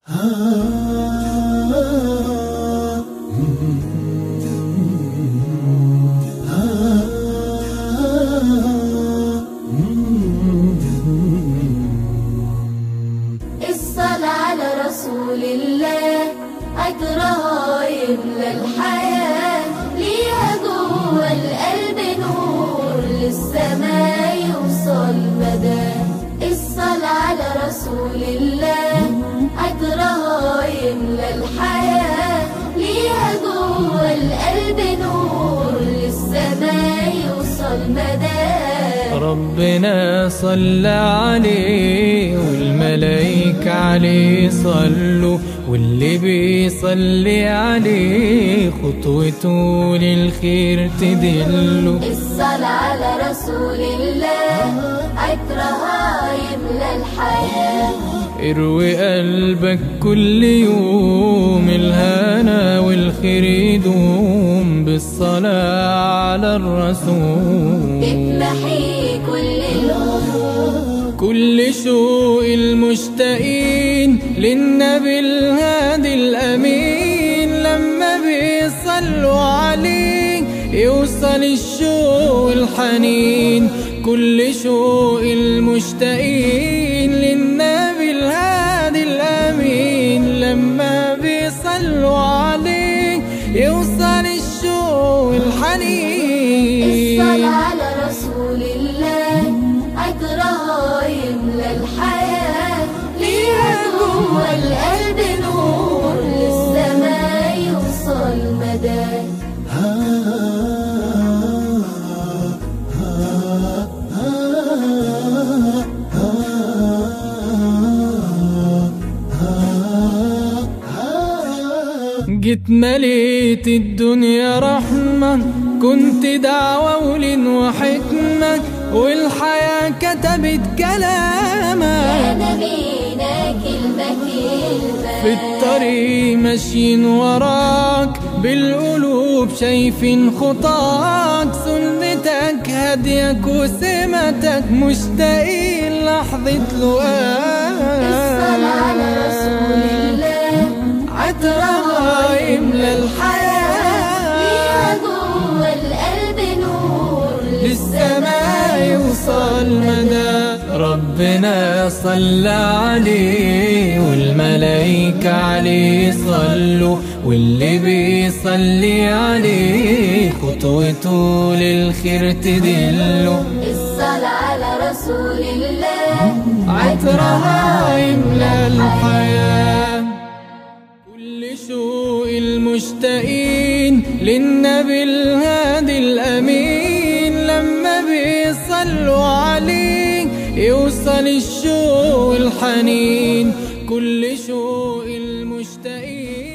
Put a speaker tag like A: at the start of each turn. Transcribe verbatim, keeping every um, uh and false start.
A: الصلاة على رسول الله أجرها يملى الحياة، ليها جوه القلب نور للسماء يوصل مدى. الصلاة على رسول الله أجرها يملى الحياة، ليها جوه القلب نور للسماء يوصل مدى.
B: ربنا صلى عليه والملايكة عليه صلوا، واللي بيصلي عليه خطوته للخير تدله.
A: الصلاة على رسول الله أجرها يملى الحياة،
B: اروي قلبك كل يوم الهنا والخير يدوم بالصلاة على الرسول.
A: تتمحي كل الهموم
B: كل شوق المشتاقين للنبي الهادي الأمين، لما بيصلوا عليه يوصل الشوق الحنين. كل شوق المشتاقين للنبي الهادي الأمين، لما بيصلوا عليه يوصل الشوق الحنين.
A: الصلاة على رسول الله أجرها يملى الحياة، ليها جوه القلب نور للسماء يوصل مدى.
B: جيت مليت الدنيا رحمة، كنت دعوة ولين وحكمة، والحياة كتبت كلامك.
A: يا نبينا كلمة كلمة
B: في الطريق ماشيين وراك، بالقلوب شايفين خطاك، سنتك هديك وسمتك مشتاقين لحظة لقاك.
A: الصلاة على رسول الله
B: عطرها يملى الحياة،
A: ليها جوه القلب نور
B: للسماء يوصل مدى. ربنا صلى عليه والملايكة عليه صلوا، واللي بيصلي عليه خطوته للخير تدله.
A: الصلاة على رسول الله
B: عطرها يملى الحياة. كل شوق المشتاقين للنبي الهادي الأمين، لما بيصلوا عليه يوصل الشوق الحنين. كل شوق المشتاقين